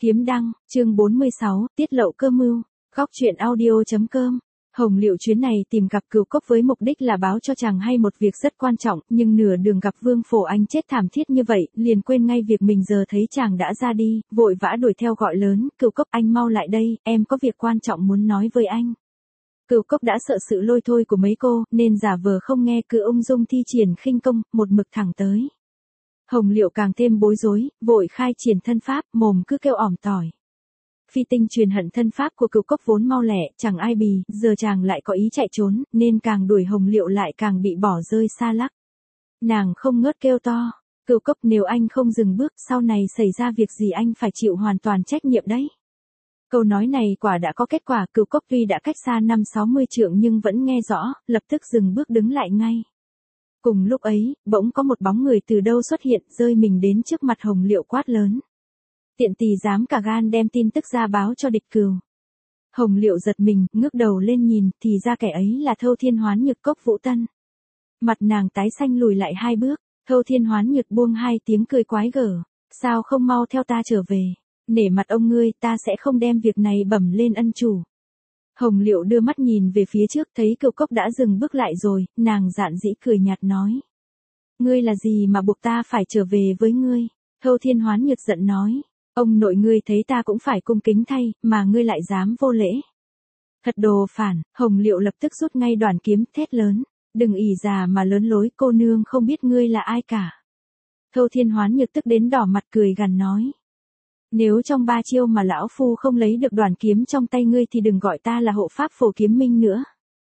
Kiếm đăng, chương 46, tiết lộ cơ mưu. Góc truyện audio.com. Hồng Liệu chuyến này tìm gặp Cửu Cốc với mục đích là báo cho chàng hay một việc rất quan trọng, nhưng nửa đường gặp Vương Phổ Anh chết thảm thiết như vậy, liền quên ngay việc mình giờ thấy chàng đã ra đi, vội vã đuổi theo gọi lớn, Cửu Cốc anh mau lại đây, em có việc quan trọng muốn nói với anh. Cửu Cốc đã sợ sự lôi thôi của mấy cô, nên giả vờ không nghe, cứ ung dung thi triển khinh công, một mực thẳng tới. Hồng Liệu càng thêm bối rối, vội khai triển thân pháp, mồm cứ kêu ỏm tỏi. Phi tinh truyền hận thân pháp của Cửu Cốc vốn mau lẹ, chẳng ai bì, giờ chàng lại có ý chạy trốn, nên càng đuổi Hồng Liệu lại càng bị bỏ rơi xa lắc. Nàng không ngớt kêu to, Cửu Cốc nếu anh không dừng bước, sau này xảy ra việc gì anh phải chịu hoàn toàn trách nhiệm đấy. Câu nói này quả đã có kết quả, Cửu Cốc tuy đã cách xa 50-60 trượng nhưng vẫn nghe rõ, lập tức dừng bước đứng lại ngay. Cùng lúc ấy, bỗng có một bóng người từ đâu xuất hiện, rơi mình đến trước mặt Hồng Liệu quát lớn. Tiện tỳ dám cả gan đem tin tức ra báo cho địch cừu. Hồng Liệu giật mình, ngước đầu lên nhìn, thì ra kẻ ấy là Thâu Thiên Hoán Nhược Cốc Vũ Tân. Mặt nàng tái xanh lùi lại 2 bước, Thâu Thiên Hoán Nhược buông 2 tiếng cười quái gở. Sao không mau theo ta trở về, nể mặt ông ngươi, ta sẽ không đem việc này bẩm lên ân chủ. Hồng Liệu đưa mắt nhìn về phía trước, thấy Cửu Cốc đã dừng bước lại rồi, nàng dạn dĩ cười nhạt nói. Ngươi là gì mà buộc ta phải trở về với ngươi? Thâu Thiên Hoán Nhược giận nói. Ông nội ngươi thấy ta cũng phải cung kính thay, mà ngươi lại dám vô lễ. Thật đồ phản, Hồng Liệu lập tức rút ngay đoàn kiếm, thét lớn. Đừng ỷ già mà lớn lối, cô nương không biết ngươi là ai cả. Thâu Thiên Hoán Nhược tức đến đỏ mặt cười gằn nói. Nếu trong 3 chiêu mà lão phu không lấy được đoàn kiếm trong tay ngươi thì đừng gọi ta là hộ pháp Phổ Kiếm Minh nữa.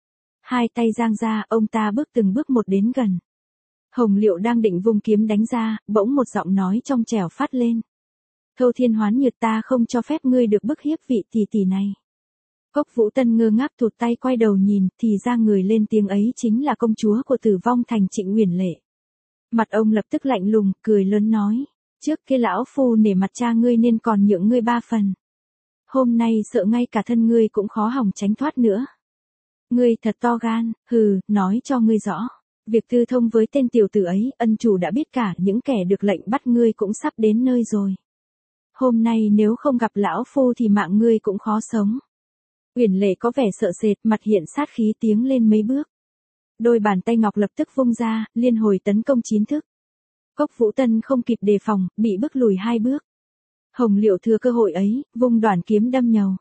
2 tay giang ra, ông ta bước từng bước một đến gần. Hồng Liệu đang định vung kiếm đánh ra, bỗng một giọng nói trong trẻo phát lên. Thâu Thiên Hoán Nhược, ta không cho phép ngươi được bức hiếp vị tỷ tỷ này. Cốc Vũ Tân ngơ ngác thụt tay quay đầu nhìn, thì ra người lên tiếng ấy chính là công chúa của Tử Vong Thành Trịnh Uyển Lệ. Mặt ông lập tức lạnh lùng, cười lớn nói. Trước kia lão phu nể mặt cha ngươi nên còn nhượng ngươi 3 phần. Hôm nay sợ ngay cả thân ngươi cũng khó hỏng tránh thoát nữa. Ngươi thật to gan, hừ, nói cho ngươi rõ. Việc tư thông với tên tiểu tử ấy, ân chủ đã biết cả, những kẻ được lệnh bắt ngươi cũng sắp đến nơi rồi. Hôm nay nếu không gặp lão phu thì mạng ngươi cũng khó sống. Uyển Lệ có vẻ sợ sệt, mặt hiện sát khí, tiến lên mấy bước. Đôi bàn tay ngọc lập tức vung ra, liên hồi tấn công 9 thức. Cốc Vũ Tân không kịp đề phòng, bị bước lùi 2 bước. Hồng Liệu thừa cơ hội ấy, vung đoàn kiếm đâm nhầu.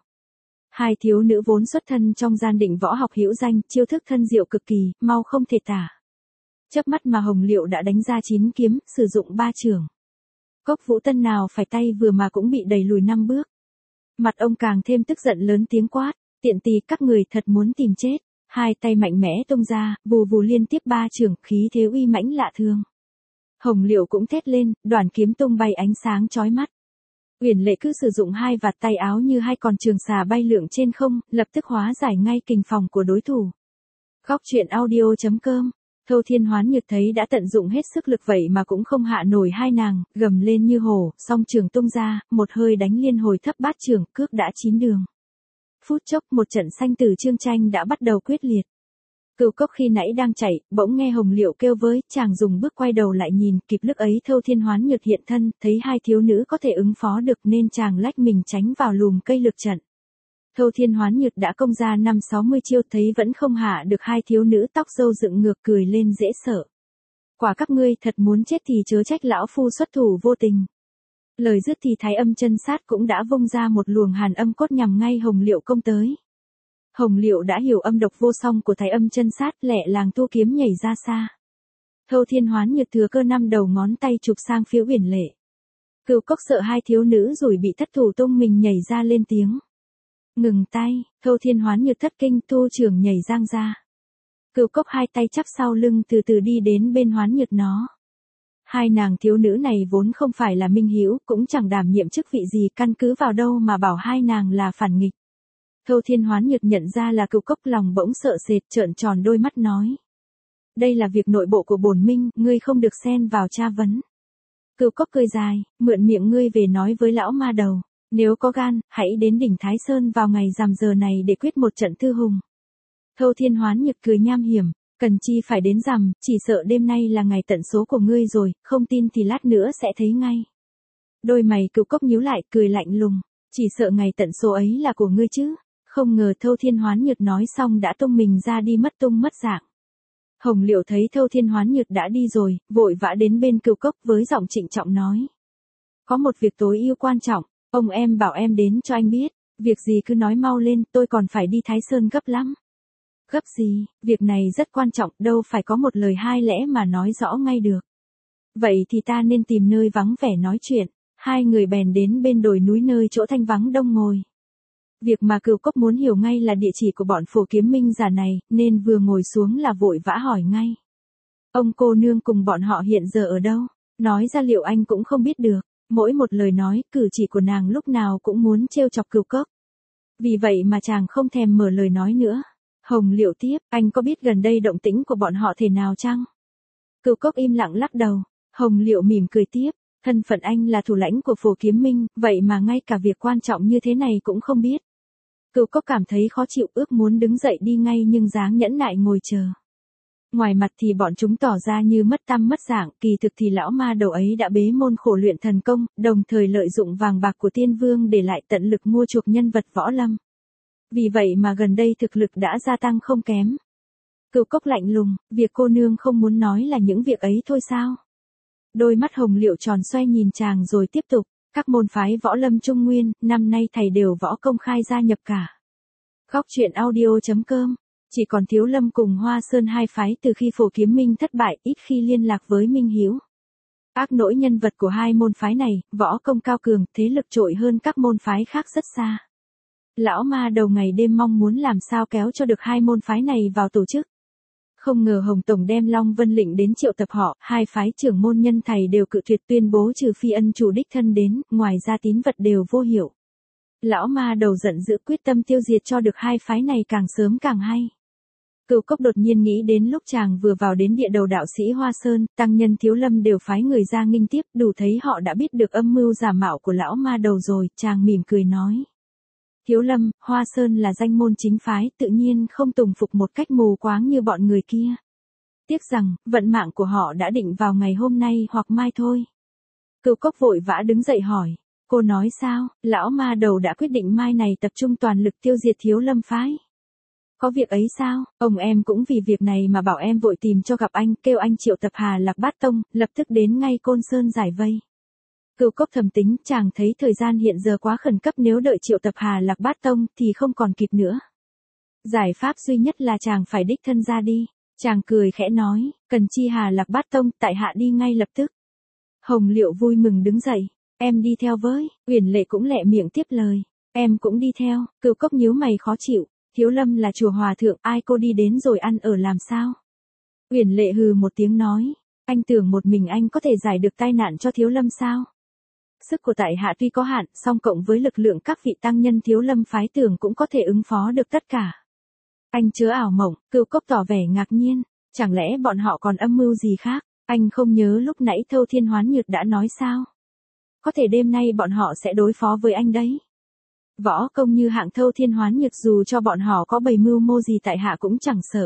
2 thiếu nữ vốn xuất thân trong gian định võ học hữu danh, chiêu thức thân diệu cực kỳ, mau không thể tả. Chớp mắt mà Hồng Liệu đã đánh ra 9 kiếm, sử dụng 3 chưởng. Cốc Vũ Tân nào phải tay vừa mà cũng bị đẩy lùi 5 bước. Mặt ông càng thêm tức giận, lớn tiếng quát, tiện tỳ các người thật muốn tìm chết. 2 tay mạnh mẽ tung ra, vù vù liên tiếp 3 chưởng, khí thế uy mãnh lạ thường. Hồng Liệu cũng thét lên, đoàn kiếm tung bay ánh sáng chói mắt. Uyển Lệ cứ sử dụng 2 vạt tay áo như 2 con trường xà bay lượn trên không, lập tức hóa giải ngay kình phòng của đối thủ. Góc truyện audio.com. Thâu Thiên Hoán Nhược thấy đã tận dụng hết sức lực vậy mà cũng không hạ nổi hai nàng, gầm lên như hổ, song trường tung ra, một hơi đánh liên hồi thấp bát trường, cước đã 9 đường. Phút chốc một trận sanh tử chương tranh đã bắt đầu quyết liệt. Cửu Cốc khi nãy đang chạy, bỗng nghe Hồng Liệu kêu với, chàng dùng bước quay đầu lại nhìn, kịp lúc ấy Thâu Thiên Hoán Nhược hiện thân, thấy 2 thiếu nữ có thể ứng phó được nên chàng lách mình tránh vào lùm cây lược trận. Thâu Thiên Hoán Nhược đã công ra 50-60 chiêu, thấy vẫn không hạ được 2 thiếu nữ tóc râu dựng ngược, cười lên dễ sợ. Quả các ngươi thật muốn chết thì chớ trách lão phu xuất thủ vô tình. Lời dứt thì Thái Âm Chân Sát cũng đã vung ra một luồng hàn âm cốt nhằm ngay Hồng Liệu công tới. Hồng Liệu đã hiểu âm độc vô song của Thái Âm Chân Sát, lẹ làng tua kiếm nhảy ra xa. Thâu Thiên Hoán Nhược thừa cơ 5 đầu ngón tay chụp sang phía Uyển Lệ. Cửu Cốc sợ 2 thiếu nữ rồi bị thất thủ tung mình nhảy ra lên tiếng. Ngừng tay, Thâu Thiên Hoán Nhược thất kinh, thu trường nhảy giang ra. Cửu Cốc 2 tay chắp sau lưng từ từ đi đến bên Hoán Nhược nó. 2 nàng thiếu nữ này vốn không phải là minh hữu, cũng chẳng đảm nhiệm chức vị gì, căn cứ vào đâu mà bảo 2 nàng là phản nghịch. Thâu Thiên Hoán Nhược nhận ra là Cửu Cốc, lòng bỗng sợ sệt, trợn tròn đôi mắt nói. Đây là việc nội bộ của bổn minh, ngươi không được xen vào tra vấn. Cửu Cốc cười dài, mượn miệng ngươi về nói với lão ma đầu. Nếu có gan, hãy đến đỉnh Thái Sơn vào ngày rằm giờ này để quyết một trận thư hùng. Thâu Thiên Hoán Nhược cười nham hiểm, cần chi phải đến rằm, chỉ sợ đêm nay là ngày tận số của ngươi rồi, không tin thì lát nữa sẽ thấy ngay. Đôi mày Cửu Cốc nhíu lại, cười lạnh lùng, chỉ sợ ngày tận số ấy là của ngươi chứ. Không ngờ Thâu Thiên Hoán Nhược nói xong đã tung mình ra đi mất tung mất dạng. Hồng Liệu thấy Thâu Thiên Hoán Nhược đã đi rồi, vội vã đến bên Cửu Cốc với giọng trịnh trọng nói. Có một việc tối ưu quan trọng, ông em bảo em đến cho anh biết, việc gì cứ nói mau lên, tôi còn phải đi Thái Sơn gấp lắm. Gấp gì, việc này rất quan trọng, đâu phải có một lời hai lẽ mà nói rõ ngay được. Vậy thì ta nên tìm nơi vắng vẻ nói chuyện, hai người bèn đến bên đồi núi nơi chỗ thanh vắng đông ngồi. Việc mà Cửu Cốc muốn hiểu ngay là địa chỉ của bọn Phổ Kiếm Minh giả này, nên vừa ngồi xuống là vội vã hỏi ngay. Ông cô nương cùng bọn họ hiện giờ ở đâu? Nói ra liệu anh cũng không biết được, mỗi một lời nói, cử chỉ của nàng lúc nào cũng muốn trêu chọc Cửu Cốc. Vì vậy mà chàng không thèm mở lời nói nữa. Hồng Liệu tiếp, anh có biết gần đây động tĩnh của bọn họ thế nào chăng? Cửu Cốc im lặng lắc đầu. Hồng Liệu mỉm cười tiếp, thân phận anh là thủ lãnh của Phổ Kiếm Minh, vậy mà ngay cả việc quan trọng như thế này cũng không biết. Cửu Cốc cảm thấy khó chịu, ước muốn đứng dậy đi ngay nhưng dáng nhẫn nại ngồi chờ. Ngoài mặt thì bọn chúng tỏ ra như mất tăm mất dạng, kỳ thực thì lão ma đầu ấy đã bế môn khổ luyện thần công, đồng thời lợi dụng vàng bạc của tiên vương để lại tận lực mua chuộc nhân vật võ lâm. Vì vậy mà gần đây thực lực đã gia tăng không kém. Cửu Cốc lạnh lùng, việc cô nương không muốn nói là những việc ấy thôi sao? Đôi mắt Hồng Liệu tròn xoay nhìn chàng rồi tiếp tục, các môn phái võ lâm Trung Nguyên, năm nay thầy đều võ công khai gia nhập cả. Góc truyện audio.com, chỉ còn Thiếu Lâm cùng Hoa Sơn hai phái từ khi Phổ Kiếm Minh thất bại, ít khi liên lạc với Minh Hiếu. Ác nỗi nhân vật của hai môn phái này, võ công cao cường, thế lực trội hơn các môn phái khác rất xa. Lão ma đầu ngày đêm mong muốn làm sao kéo cho được hai môn phái này vào tổ chức. Không ngờ Hồng Tổng đem Long Vân Lệnh đến triệu tập họ, hai phái trưởng môn nhân thầy đều cự tuyệt, tuyên bố trừ phi ân chủ đích thân đến, ngoài ra tín vật đều vô hiệu. Lão ma đầu giận dữ quyết tâm tiêu diệt cho được hai phái này càng sớm càng hay. Cửu Cốc đột nhiên nghĩ đến lúc chàng vừa vào đến địa đầu đạo sĩ Hoa Sơn, tăng nhân Thiếu Lâm đều phái người ra nghênh tiếp, đủ thấy họ đã biết được âm mưu giả mạo của lão ma đầu rồi, chàng mỉm cười nói. Thiếu Lâm, Hoa Sơn là danh môn chính phái, tự nhiên không tùng phục một cách mù quáng như bọn người kia. Tiếc rằng, vận mạng của họ đã định vào ngày hôm nay hoặc mai thôi. Cửu Cốc vội vã đứng dậy hỏi, cô nói sao, lão ma đầu đã quyết định mai này tập trung toàn lực tiêu diệt Thiếu Lâm phái. Có việc ấy sao, ông em cũng vì việc này mà bảo em vội tìm cho gặp anh, kêu anh triệu tập Hà Lạc Bát Tông, lập tức đến ngay Côn Sơn giải vây. Cửu Cốc thầm tính, chàng thấy thời gian hiện giờ quá khẩn cấp, nếu đợi triệu tập Hà Lạc Bát Tông thì không còn kịp nữa. Giải pháp duy nhất là chàng phải đích thân ra đi. Chàng cười khẽ nói, cần chi Hà Lạc Bát Tông, tại hạ đi ngay lập tức. Hồng Liệu vui mừng đứng dậy, em đi theo với. Uyển Lệ cũng lẹ miệng tiếp lời, em cũng đi theo. Cửu Cốc nhíu mày khó chịu, Thiếu Lâm là chùa hòa thượng, ai cô đi đến rồi ăn ở làm sao? Uyển Lệ hừ một tiếng nói, anh tưởng một mình anh có thể giải được tai nạn cho Thiếu Lâm sao? Sức của tại hạ tuy có hạn, song cộng với lực lượng các vị tăng nhân Thiếu Lâm phái tưởng cũng có thể ứng phó được tất cả. Anh chớ ảo mộng, Cửu Cốc tỏ vẻ ngạc nhiên, chẳng lẽ bọn họ còn âm mưu gì khác? Anh không nhớ lúc nãy Thâu Thiên Hoán Nhược đã nói sao? Có thể đêm nay bọn họ sẽ đối phó với anh đấy. Võ công như hạng Thâu Thiên Hoán Nhược dù cho bọn họ có bày mưu mô gì tại hạ cũng chẳng sợ.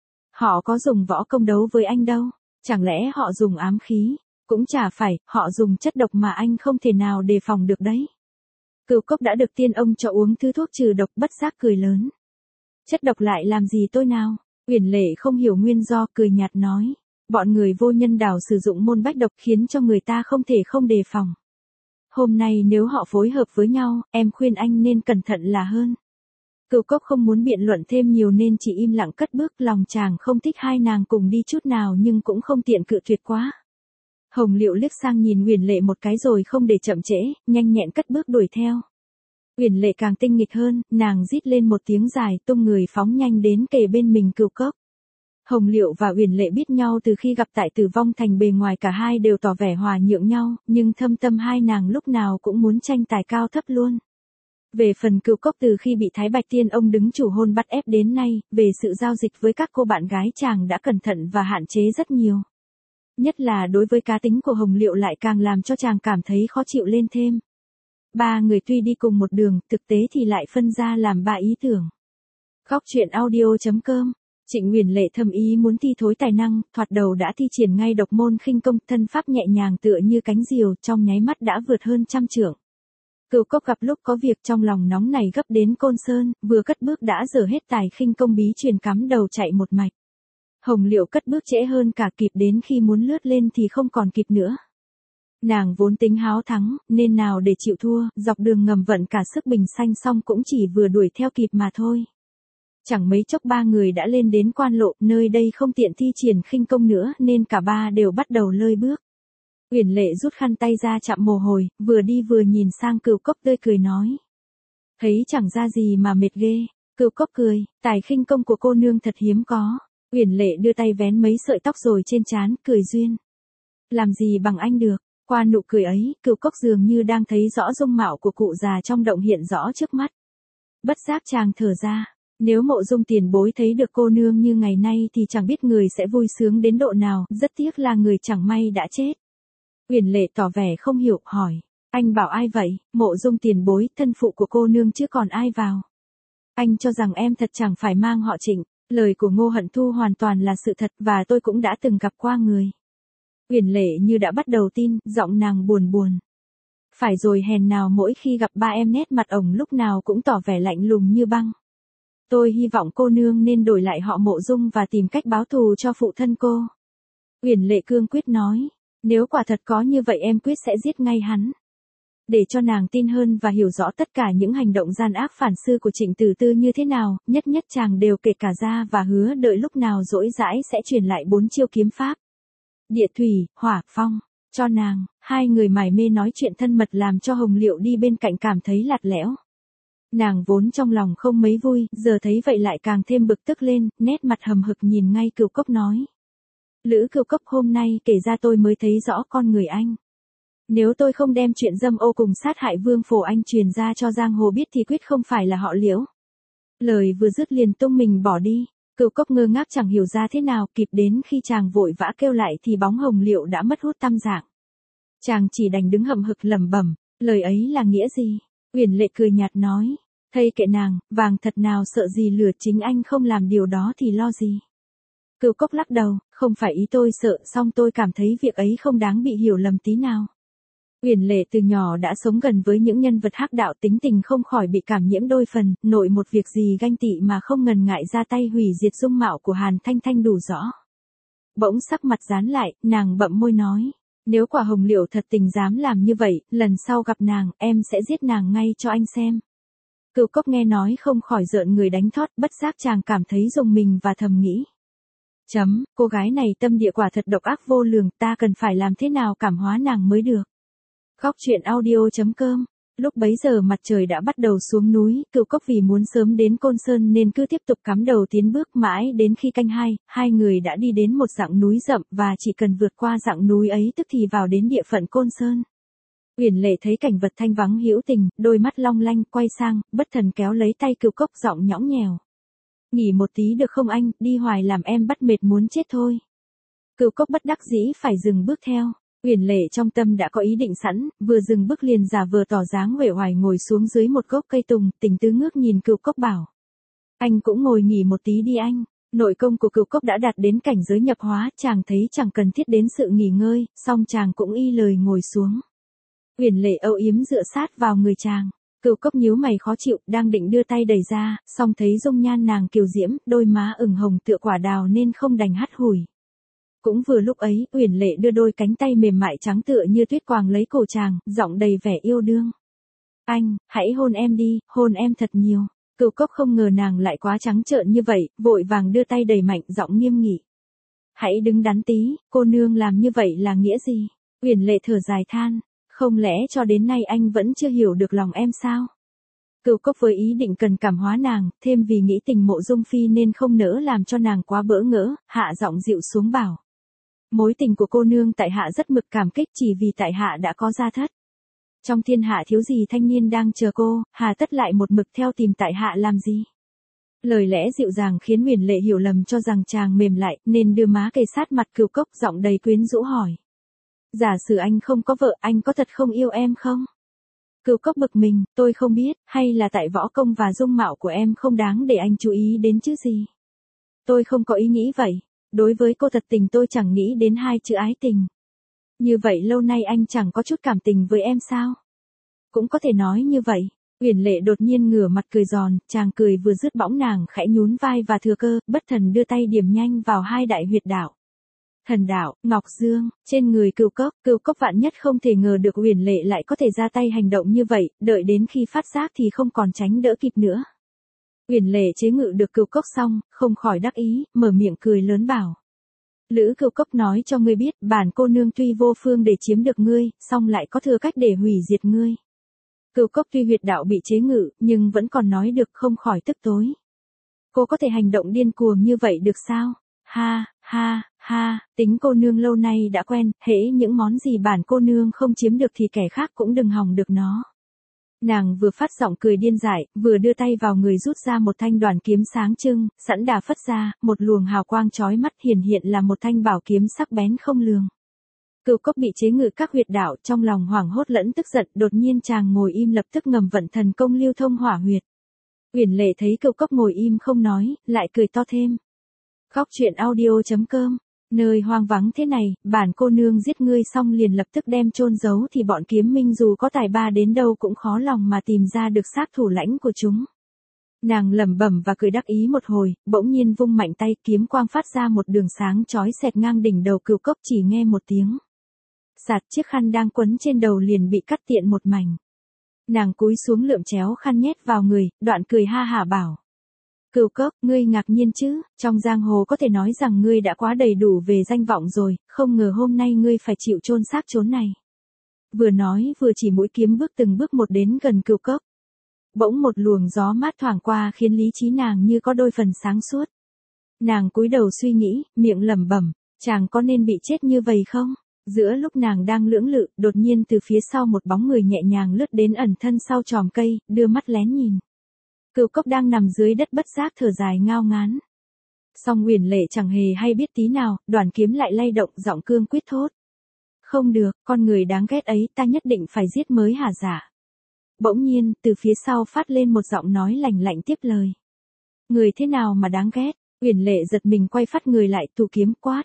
Họ có dùng võ công đấu với anh đâu, chẳng lẽ họ dùng ám khí? Cũng chả phải, họ dùng chất độc mà anh không thể nào đề phòng được đấy. Cửu Cốc đã được tiên ông cho uống thứ thuốc trừ độc, bất giác cười lớn. Chất độc lại làm gì tôi nào? Uyển Lệ không hiểu nguyên do, cười nhạt nói. Bọn người vô nhân đảo sử dụng môn bách độc khiến cho người ta không thể không đề phòng. Hôm nay nếu họ phối hợp với nhau, em khuyên anh nên cẩn thận là hơn. Cửu Cốc không muốn biện luận thêm nhiều nên chỉ im lặng cất bước, lòng chàng không thích hai nàng cùng đi chút nào nhưng cũng không tiện cự tuyệt quá. Hồng Liệu liếc sang nhìn Uyển Lệ một cái rồi không để chậm trễ, nhanh nhẹn cất bước đuổi theo. Uyển Lệ càng tinh nghịch hơn, nàng rít lên một tiếng dài, tung người phóng nhanh đến kề bên mình Cửu Cốc. Hồng Liệu và Uyển Lệ biết nhau từ khi gặp tại Tử Vong Thành, bề ngoài cả hai đều tỏ vẻ hòa nhượng nhau, nhưng thâm tâm hai nàng lúc nào cũng muốn tranh tài cao thấp luôn. Về phần Cửu Cốc, từ khi bị Thái Bạch Tiên ông đứng chủ hôn bắt ép đến nay, về sự giao dịch với các cô bạn gái chàng đã cẩn thận và hạn chế rất nhiều. Nhất là đối với cá tính của Hồng Liệu lại càng làm cho chàng cảm thấy khó chịu lên thêm. Ba người tuy đi cùng một đường, thực tế thì lại phân ra làm ba ý tưởng. Góc truyện audio.com Trịnh Uyển Lệ thầm ý muốn thi thối tài năng, thoạt đầu đã thi triển ngay độc môn khinh công, thân pháp nhẹ nhàng tựa như cánh diều, trong nháy mắt đã vượt hơn 100 trượng. Cửu Cốc gặp lúc có việc trong lòng nóng này gấp đến Côn Sơn, vừa cất bước đã dở hết tài khinh công bí truyền cắm đầu chạy một mạch. Hồng Liệu cất bước trễ hơn cả kịp, đến khi muốn lướt lên thì không còn kịp nữa. Nàng vốn tính háo thắng, nên nào để chịu thua, dọc đường ngầm vận cả sức bình xanh xong cũng chỉ vừa đuổi theo kịp mà thôi. Chẳng mấy chốc ba người đã lên đến quan lộ, nơi đây không tiện thi triển khinh công nữa nên cả ba đều bắt đầu lơi bước. Uyển Lệ rút khăn tay ra chặm mồ hôi, vừa đi vừa nhìn sang Cửu Cốc tươi cười nói. Thấy chẳng ra gì mà mệt ghê. Cửu Cốc cười, tài khinh công của cô nương thật hiếm có. Uyển Lệ đưa tay vén mấy sợi tóc rồi trên trán, cười duyên. Làm gì bằng anh được. Qua nụ cười ấy, Cửu Cốc dường như đang thấy rõ dung mạo của cụ già trong động hiện rõ trước mắt. Bất giác chàng thở ra. Nếu Mộ Dung tiền bối thấy được cô nương như ngày nay thì chẳng biết người sẽ vui sướng đến độ nào, rất tiếc là người chẳng may đã chết. Uyển Lệ tỏ vẻ không hiểu, hỏi. Anh bảo ai vậy? Mộ Dung tiền bối, thân phụ của cô nương chứ còn ai vào. Anh cho rằng em thật chẳng phải mang họ Trịnh. Lời của Ngô Hận Thu hoàn toàn là sự thật và tôi cũng đã từng gặp qua người. Uyển Lệ như đã bắt đầu tin, giọng nàng buồn buồn. Phải rồi, hèn nào mỗi khi gặp ba em nét mặt ổng lúc nào cũng tỏ vẻ lạnh lùng như băng. Tôi hy vọng cô nương nên đổi lại họ Mộ Dung và tìm cách báo thù cho phụ thân cô. Uyển Lệ cương quyết nói, nếu quả thật có như vậy em quyết sẽ giết ngay hắn. Để cho nàng tin hơn và hiểu rõ tất cả những hành động gian ác phản sư của Trịnh Tử Tư như thế nào, nhất nhất chàng đều kể cả ra và hứa đợi lúc nào rỗi rãi sẽ truyền lại 4 chiêu kiếm pháp. Địa thủy, hỏa, phong, cho nàng. Hai người mải mê nói chuyện thân mật làm cho Hồng Liệu đi bên cạnh cảm thấy lạt lẽo. Nàng vốn trong lòng không mấy vui, giờ thấy vậy lại càng thêm bực tức lên, nét mặt hầm hực nhìn ngay Cửu Cốc nói. Lữ Cửu Cốc, hôm nay kể ra tôi mới thấy rõ con người anh. Nếu tôi không đem chuyện dâm ô cùng sát hại Vương Phổ Anh truyền ra cho giang hồ biết thì quyết không phải là họ Liễu. Lời vừa dứt liền tung mình bỏ đi. Cửu Cốc ngơ ngác chẳng hiểu ra thế nào, kịp đến khi chàng vội vã kêu lại thì bóng Hồng Liệu đã mất hút tăm dạng. Chàng chỉ đành đứng hậm hực lẩm bẩm, lời ấy là nghĩa gì? Uyển Lệ cười nhạt nói, thây kệ nàng, vàng thật nào sợ gì lửa, chính anh không làm điều đó thì lo gì. Cửu Cốc lắc đầu, không phải ý tôi sợ, song tôi cảm thấy việc ấy không đáng bị hiểu lầm tí nào. Uyển Lệ từ nhỏ đã sống gần với những nhân vật hắc đạo, tính tình không khỏi bị cảm nhiễm đôi phần, nội một việc gì ganh tị mà không ngần ngại ra tay hủy diệt dung mạo của Hàn Thanh Thanh đủ rõ. Bỗng sắc mặt dán lại, nàng bậm môi nói, nếu quả Hồng Liệu thật tình dám làm như vậy, lần sau gặp nàng, em sẽ giết nàng ngay cho anh xem. Cửu Cốc nghe nói không khỏi rợn người đánh thót, bất giác chàng cảm thấy rùng mình và thầm nghĩ. Cô gái này tâm địa quả thật độc ác vô lường, ta cần phải làm thế nào cảm hóa nàng mới được. Góc truyện audio.com. Lúc bấy giờ mặt trời đã bắt đầu xuống núi, Cửu Cốc vì muốn sớm đến Côn Sơn nên cứ tiếp tục cắm đầu tiến bước mãi đến khi canh hai, hai người đã đi đến một dặng núi rậm và chỉ cần vượt qua dặng núi ấy tức thì vào đến địa phận Côn Sơn. Uyển Lệ thấy cảnh vật thanh vắng hữu tình, đôi mắt long lanh, quay sang, bất thần kéo lấy tay Cửu Cốc, giọng nhõng nhẽo. Nghỉ một tí được không anh, đi hoài làm em bắt mệt muốn chết thôi. Cửu Cốc bất đắc dĩ phải dừng bước theo. Uyển Lệ trong tâm đã có ý định sẵn, vừa dừng bước liền giả vờ tỏ dáng uể oải ngồi xuống dưới một gốc cây tùng, tình tứ ngước nhìn Cửu Cốc bảo. Anh cũng ngồi nghỉ một tí đi anh. Nội công của Cửu Cốc đã đạt đến cảnh giới nhập hóa, chàng thấy chẳng cần thiết đến sự nghỉ ngơi, song chàng cũng y lời ngồi xuống. Uyển Lệ âu yếm dựa sát vào người chàng. Cửu Cốc nhíu mày khó chịu, đang định đưa tay đẩy ra, song thấy dung nhan nàng kiều diễm, đôi má ửng hồng tựa quả đào nên không đành hắt hủi. Cũng vừa lúc ấy, Uyển Lệ đưa đôi cánh tay mềm mại trắng tựa như tuyết quàng lấy cổ chàng, giọng đầy vẻ yêu đương. Anh, hãy hôn em đi, hôn em thật nhiều. Cửu Cốc không ngờ nàng lại quá trắng trợn như vậy, vội vàng đưa tay đẩy mạnh, giọng nghiêm nghị. Hãy đứng đắn tí, cô nương làm như vậy là nghĩa gì? Uyển Lệ thở dài than, không lẽ cho đến nay anh vẫn chưa hiểu được lòng em sao? Cửu Cốc với ý định cần cảm hóa nàng, thêm vì nghĩ tình Mộ Dung phi nên không nỡ làm cho nàng quá bỡ ngỡ, hạ giọng dịu xuống bảo. Mối tình của cô nương tại hạ rất mực cảm kích, chỉ vì tại hạ đã có gia thất. Trong thiên hạ thiếu gì thanh niên đang chờ cô, hà tất lại một mực theo tìm tại hạ làm gì? Lời lẽ dịu dàng khiến Uyển Lệ hiểu lầm cho rằng chàng mềm lại, nên đưa má kề sát mặt Cửu Cốc, giọng đầy quyến rũ hỏi. Giả sử anh không có vợ, anh có thật không yêu em không? Cửu Cốc bực mình, tôi không biết, hay là tại võ công và dung mạo của em không đáng để anh chú ý đến chứ gì? Tôi không có ý nghĩ vậy. Đối với cô thật tình tôi chẳng nghĩ đến hai chữ ái tình. Như vậy lâu nay anh chẳng có chút cảm tình với em sao? Cũng có thể nói như vậy. Uyển Lệ đột nhiên ngửa mặt cười giòn, chàng cười vừa dứt bỗng nàng khẽ nhún vai và thừa cơ, bất thần đưa tay điểm nhanh vào hai đại huyệt đạo. Thần đạo, Ngọc Dương, trên người Cửu Cốc vạn nhất không thể ngờ được Uyển Lệ lại có thể ra tay hành động như vậy, đợi đến khi phát giác thì không còn tránh đỡ kịp nữa. Uyển Lệ chế ngự được Cửu Cốc xong, không khỏi đắc ý, mở miệng cười lớn bảo. Lữ Cửu Cốc nói cho ngươi biết, bản cô nương tuy vô phương để chiếm được ngươi, song lại có thừa cách để hủy diệt ngươi. Cửu Cốc tuy huyệt đạo bị chế ngự, nhưng vẫn còn nói được không khỏi tức tối. Cô có thể hành động điên cuồng như vậy được sao? Ha, ha, ha, tính cô nương lâu nay đã quen, hễ những món gì bản cô nương không chiếm được thì kẻ khác cũng đừng hòng được nó. Nàng vừa phát giọng cười điên dại, vừa đưa tay vào người rút ra một thanh đoàn kiếm sáng trưng, sẵn đà phất ra, một luồng hào quang chói mắt hiển hiện là một thanh bảo kiếm sắc bén không lường. Cửu Cốc bị chế ngự các huyệt đạo, trong lòng hoảng hốt lẫn tức giận, đột nhiên chàng ngồi im lập tức ngầm vận thần công lưu thông hỏa huyệt. Uyển Lệ thấy Cửu Cốc ngồi im không nói, lại cười to thêm. Góc truyện audio.com, nơi hoang vắng thế này, bản cô nương giết ngươi xong liền lập tức đem chôn giấu thì bọn kiếm minh dù có tài ba đến đâu cũng khó lòng mà tìm ra được xác thủ lãnh của chúng. Nàng lẩm bẩm và cười đắc ý một hồi, bỗng nhiên vung mạnh tay, kiếm quang phát ra một đường sáng chói xẹt ngang đỉnh đầu Cửu Cốc, chỉ nghe một tiếng. Sạt, chiếc khăn đang quấn trên đầu liền bị cắt tiện một mảnh. Nàng cúi xuống lượm chéo khăn nhét vào người, đoạn cười ha hả bảo. Cửu Cốc, ngươi ngạc nhiên chứ, trong giang hồ có thể nói rằng ngươi đã quá đầy đủ về danh vọng rồi, không ngờ hôm nay ngươi phải chịu chôn xác chốn này. Vừa nói vừa chỉ mũi kiếm bước từng bước một đến gần Cửu Cốc. Bỗng một luồng gió mát thoảng qua khiến lý trí nàng như có đôi phần sáng suốt. Nàng cúi đầu suy nghĩ, miệng lẩm bẩm, chàng có nên bị chết như vậy không? Giữa lúc nàng đang lưỡng lự, đột nhiên từ phía sau một bóng người nhẹ nhàng lướt đến ẩn thân sau chòm cây, đưa mắt lén nhìn. Cửu Cốc đang nằm dưới đất bất giác thở dài ngao ngán. Song Uyển Lệ chẳng hề hay biết tí nào, đoàn kiếm lại lay động, giọng cương quyết thốt. Không được, con người đáng ghét ấy ta nhất định phải giết mới hả dạ. Bỗng nhiên, từ phía sau phát lên một giọng nói lành lạnh tiếp lời. Người thế nào mà đáng ghét? Uyển Lệ giật mình quay phát người lại, tụ kiếm quát.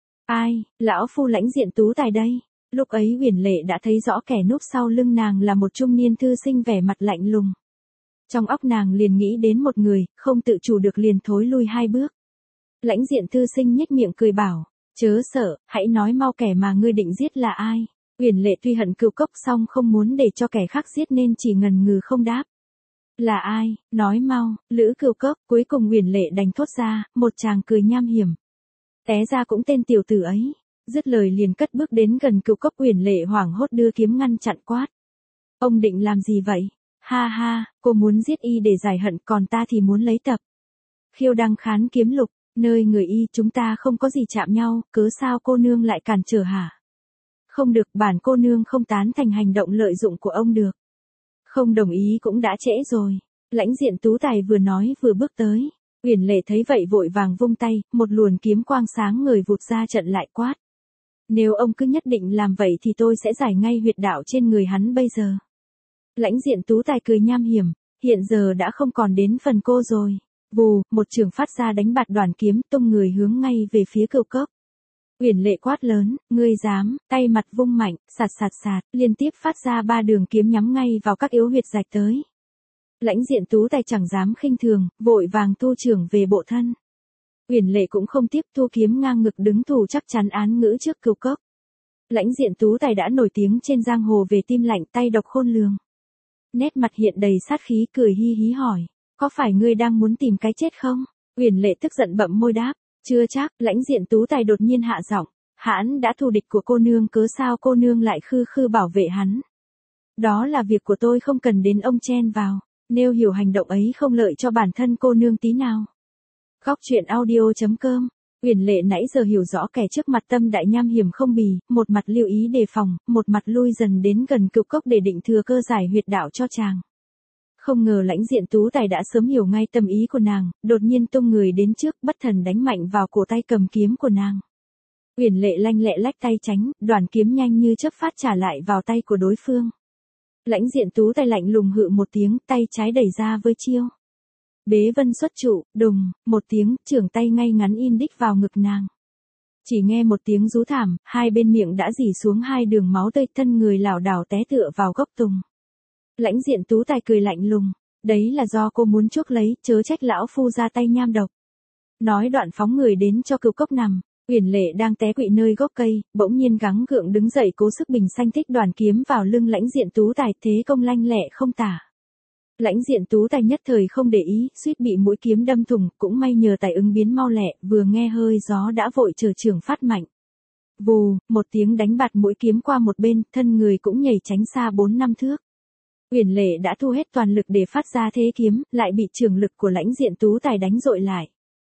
Ai, lão phu Lãnh Diện Tú Tài đây. Lúc ấy Uyển Lệ đã thấy rõ kẻ núp sau lưng nàng là một trung niên thư sinh vẻ mặt lạnh lùng. Trong óc nàng liền nghĩ đến một người, không tự chủ được liền thối lui hai bước. Lãnh Diện thư sinh nhếch miệng cười bảo, chớ sợ, hãy nói mau kẻ mà ngươi định giết là ai. Uyển Lệ tuy hận Cửu Cốc song không muốn để cho kẻ khác giết nên chỉ ngần ngừ không đáp. Là ai, nói mau, Lữ Cửu Cốc. Cuối cùng Uyển Lệ đành thốt ra, một chàng cười nham hiểm. Té ra cũng tên tiểu tử ấy. Dứt lời liền cất bước đến gần Cửu Cốc. Uyển Lệ hoảng hốt đưa kiếm ngăn chặn quát. Ông định làm gì vậy? Ha ha, cô muốn giết y để giải hận, còn ta thì muốn lấy tập. Khiêu đăng khán kiếm lục, nơi người y chúng ta không có gì chạm nhau, cớ sao cô nương lại cản trở hả? Không được, bản cô nương không tán thành hành động lợi dụng của ông được. Không đồng ý cũng đã trễ rồi. Lãnh Diện Tú Tài vừa nói vừa bước tới. Uyển Lệ thấy vậy vội vàng vung tay, một luồng kiếm quang sáng ngời vụt ra trận lại quát. Nếu ông cứ nhất định làm vậy thì tôi sẽ giải ngay huyệt đạo trên người hắn bây giờ. Lãnh Diện Tú Tài cười nham hiểm, hiện giờ đã không còn đến phần cô rồi. Vù, một chưởng phát ra đánh bạt đoàn kiếm, tung người hướng ngay về phía Cửu Cốc. Uyển Lệ quát lớn, ngươi dám, tay mặt vung mạnh, sạt sạt sạt, liên tiếp phát ra 3 đường kiếm nhắm ngay vào các yếu huyệt rạch tới. Lãnh Diện Tú Tài chẳng dám khinh thường, vội vàng thu chưởng về bộ thân. Uyển Lệ cũng không tiếp, thu kiếm ngang ngực đứng thủ chắc chắn án ngữ trước Cửu Cốc. Lãnh Diện Tú Tài đã nổi tiếng trên giang hồ về tim lạnh, tay độc khôn lường. Nét mặt hiện đầy sát khí, cười hi hí hỏi, có phải ngươi đang muốn tìm cái chết không? Uyển Lệ tức giận bậm môi đáp, chưa chắc. Lãnh Diện Tú Tài đột nhiên hạ giọng, hắn đã thù địch của cô nương, cớ sao cô nương lại khư khư bảo vệ hắn? Đó là việc của tôi, không cần đến ông chen vào, nếu hiểu hành động ấy không lợi cho bản thân cô nương tí nào. Góc truyện audio.com. Uyển Lệ nãy giờ hiểu rõ kẻ trước mặt tâm đại nham hiểm không bì, một mặt lưu ý đề phòng, một mặt lui dần đến gần Cửu Cốc để định thừa cơ giải huyệt đạo cho chàng. Không ngờ Lãnh Diện Tú Tài đã sớm hiểu ngay tâm ý của nàng, đột nhiên tung người đến trước, bất thần đánh mạnh vào cổ tay cầm kiếm của nàng. Uyển Lệ lanh lẹ lách tay tránh, đoàn kiếm nhanh như chớp phát trả lại vào tay của đối phương. Lãnh Diện Tú Tài lạnh lùng hự một tiếng, tay trái đẩy ra với chiêu. Bế vân xuất trụ, đùng, một tiếng, trưởng tay ngay ngắn in đích vào ngực nàng. Chỉ nghe một tiếng rú thảm, hai bên miệng đã rỉ xuống hai đường máu tươi, thân người lảo đảo té tựa vào gốc tùng. Lãnh Diện Tú Tài cười lạnh lùng, đấy là do cô muốn chuốc lấy, chớ trách lão phu ra tay nham độc. Nói đoạn phóng người đến cho Cửu Cốc nằm. Uyển Lệ đang té quỵ nơi gốc cây, bỗng nhiên gắng gượng đứng dậy cố sức bình xanh thích đoàn kiếm vào lưng Lãnh Diện Tú Tài, thế công lanh lẹ không tả. Lãnh Diện Tú Tài nhất thời không để ý, suýt bị mũi kiếm đâm thủng, cũng may nhờ tài ứng biến mau lẹ, vừa nghe hơi gió đã vội trở trường phát mạnh. Vù, một tiếng đánh bạt mũi kiếm qua một bên, thân người cũng nhảy tránh xa 4-5 thước. Uyển Lệ đã thu hết toàn lực để phát ra thế kiếm, lại bị trường lực của Lãnh Diện Tú Tài đánh dội lại.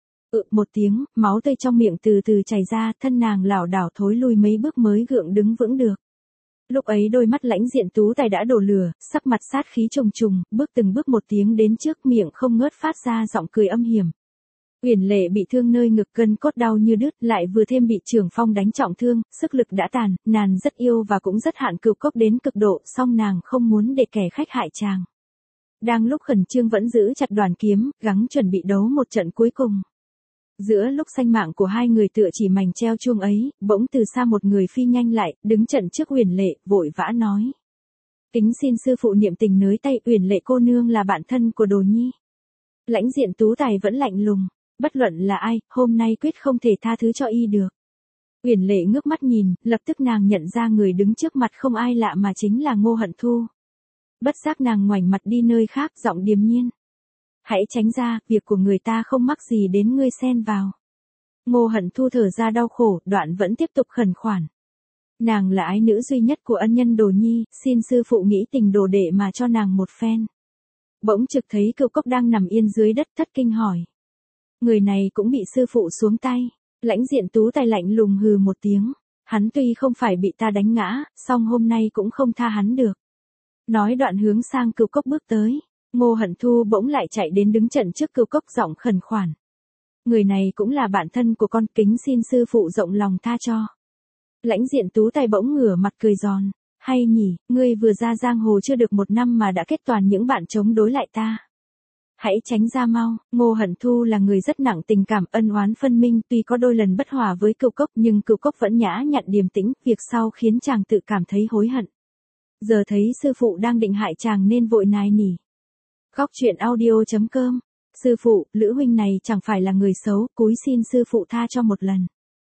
Một tiếng, máu tươi trong miệng từ từ chảy ra, thân nàng lảo đảo thối lui mấy bước mới gượng đứng vững được. Lúc ấy đôi mắt Lãnh Diện Tú Tài đã đổ lửa, sắc mặt sát khí trùng trùng, bước từng bước một tiếng đến trước miệng không ngớt phát ra giọng cười âm hiểm. Uyển Lệ bị thương nơi ngực, gân cốt đau như đứt, lại vừa thêm bị Trường Phong đánh trọng thương, sức lực đã tàn, nàng rất yêu và cũng rất hạn Cửu Cốc đến cực độ, song nàng không muốn để kẻ khách hại chàng. Đang lúc khẩn trương vẫn giữ chặt đoàn kiếm, gắng chuẩn bị đấu một trận cuối cùng. Giữa lúc sanh mạng của hai người tựa chỉ mảnh treo chuông ấy, bỗng từ xa một người phi nhanh lại, đứng chặn trước Uyển Lệ, vội vã nói. Kính xin sư phụ niệm tình nới tay, Uyển Lệ cô nương là bạn thân của Đồ Nhi. Lãnh Diện Tú Tài vẫn lạnh lùng, bất luận là ai, hôm nay quyết không thể tha thứ cho y được. Uyển Lệ ngước mắt nhìn, lập tức nàng nhận ra người đứng trước mặt không ai lạ mà chính là Ngô Hận Thu. Bất giác nàng ngoảnh mặt đi nơi khác, giọng điềm nhiên. Hãy tránh ra, việc của người ta không mắc gì đến ngươi xen vào. Ngô Hận Thu thở ra đau khổ, đoạn vẫn tiếp tục khẩn khoản. Nàng là ái nữ duy nhất của ân nhân Đồ Nhi, xin sư phụ nghĩ tình đồ đệ mà cho nàng một phen. Bỗng trực thấy Cửu Cốc đang nằm yên dưới đất, thất kinh hỏi. Người này cũng bị sư phụ xuống tay. Lãnh Diện Tú Tài lạnh lùng hừ một tiếng. Hắn tuy không phải bị ta đánh ngã, song hôm nay cũng không tha hắn được. Nói đoạn hướng sang Cửu Cốc bước tới. Ngô Hận Thu bỗng lại chạy đến đứng chặn trước Cửu Cốc, giọng khẩn khoản. Người này cũng là bạn thân của con, kính xin sư phụ rộng lòng tha cho. Lãnh Diện Tú Tài bỗng ngửa mặt cười giòn. Hay nhỉ, ngươi vừa ra giang hồ chưa được 1 năm mà đã kết toàn những bạn chống đối lại ta. Hãy tránh ra mau. Ngô Hận Thu là người rất nặng tình cảm, ân oán phân minh, tuy có đôi lần bất hòa với Cửu Cốc nhưng Cửu Cốc vẫn nhã nhặn điềm tĩnh, việc sau khiến chàng tự cảm thấy hối hận. Giờ thấy sư phụ đang định hại chàng nên vội nài nỉ. Góc truyện audio.com. Sư phụ, Lữ huynh này chẳng phải là người xấu, cúi xin sư phụ tha cho một lần.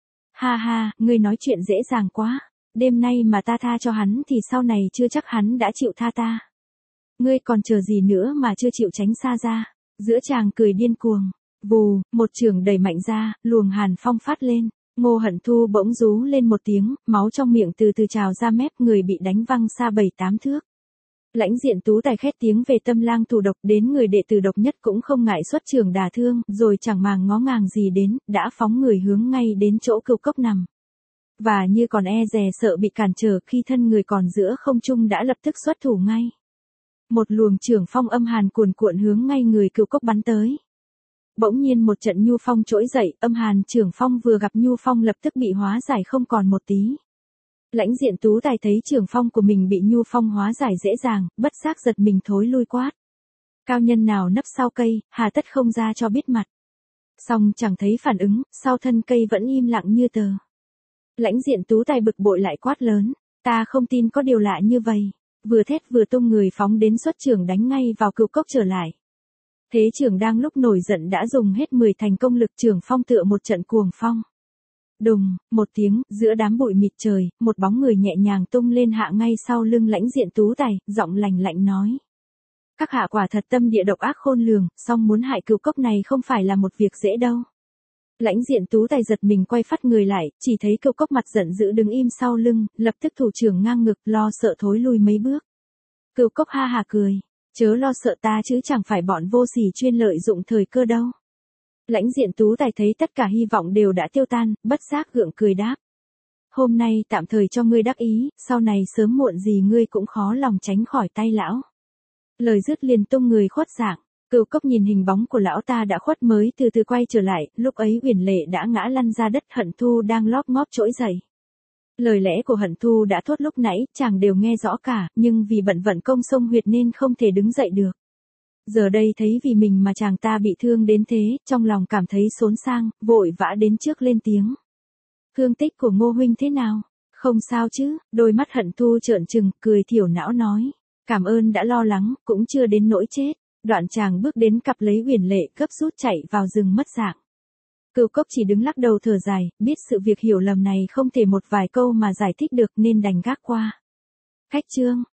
Ha ha, ngươi nói chuyện dễ dàng quá. Đêm nay mà ta tha cho hắn thì sau này chưa chắc hắn đã chịu tha ta. Ngươi còn chờ gì nữa mà chưa chịu tránh xa ra. Giữa chàng cười điên cuồng. Vù, một chưởng đẩy mạnh ra, luồng hàn phong phát lên. Ngô Hận Thu bỗng rú lên một tiếng, máu trong miệng từ từ trào ra mép, người bị đánh văng xa 7-8 thước. Lãnh Diện Tú Tài khét tiếng về tâm lang thủ độc, đến người đệ tử độc nhất cũng không ngại xuất trường đả thương, rồi chẳng màng ngó ngàng gì đến, đã phóng người hướng ngay đến chỗ Cửu Cốc nằm. Và như còn e dè sợ bị cản trở, khi thân người còn giữa không trung đã lập tức xuất thủ ngay. Một luồng chưởng phong âm hàn cuồn cuộn hướng ngay người Cửu Cốc bắn tới. Bỗng nhiên một trận nhu phong trỗi dậy, âm hàn chưởng phong vừa gặp nhu phong lập tức bị hóa giải không còn một tí. Lãnh Diện Tú Tài thấy chưởng phong của mình bị nhu phong hóa giải dễ dàng, bất giác giật mình thối lui quát. Cao nhân nào nấp sau cây, hà tất không ra cho biết mặt. Song chẳng thấy phản ứng, sau thân cây vẫn im lặng như tờ. Lãnh Diện Tú Tài bực bội lại quát lớn. Ta không tin có điều lạ như vậy. Vừa thét vừa tung người phóng đến xuất chưởng đánh ngay vào Cửu Cốc trở lại. Thế chưởng đang lúc nổi giận đã dùng hết 10 thành công lực, chưởng phong tựa một trận cuồng phong. Đùng, một tiếng, giữa đám bụi mịt trời, một bóng người nhẹ nhàng tung lên hạ ngay sau lưng Lãnh Diện Tú Tài, giọng lành lạnh nói. Các hạ quả thật tâm địa độc ác khôn lường, song muốn hại Cửu Cốc này không phải là một việc dễ đâu. Lãnh Diện Tú Tài giật mình quay phát người lại, chỉ thấy Cửu Cốc mặt giận dữ đứng im sau lưng, lập tức thủ trưởng ngang ngực, lo sợ thối lui mấy bước. Cửu Cốc ha hà cười. Chớ lo sợ ta chứ chẳng phải bọn vô sỉ chuyên lợi dụng thời cơ đâu. Lãnh Diện Tú Tài thấy tất cả hy vọng đều đã tiêu tan, bất giác gượng cười đáp. Hôm nay tạm thời cho ngươi đắc ý, sau này sớm muộn gì ngươi cũng khó lòng tránh khỏi tay lão. Lời dứt liền tung người khuất dạng. Cửu Cốc nhìn hình bóng của lão ta đã khuất mới từ từ quay trở lại, lúc ấy Uyển Lệ đã ngã lăn ra đất, Hận Thu đang lóp ngóp trỗi dậy. Lời lẽ của Hận Thu đã thốt lúc nãy, chàng đều nghe rõ cả, nhưng vì bận vận công sông huyệt nên không thể đứng dậy được. Giờ đây thấy vì mình mà chàng ta bị thương đến thế, trong lòng cảm thấy xốn sang, vội vã đến trước lên tiếng. Thương tích của Ngô huynh thế nào? Không sao chứ, đôi mắt Hận Thu trợn trừng, cười thiểu não nói. Cảm ơn đã lo lắng, cũng chưa đến nỗi chết. Đoạn chàng bước đến cặp lấy Uyển Lệ gấp rút chạy vào rừng mất dạng. Cửu Cốc chỉ đứng lắc đầu thở dài, biết sự việc hiểu lầm này không thể một vài câu mà giải thích được nên đành gác qua. Khách chương.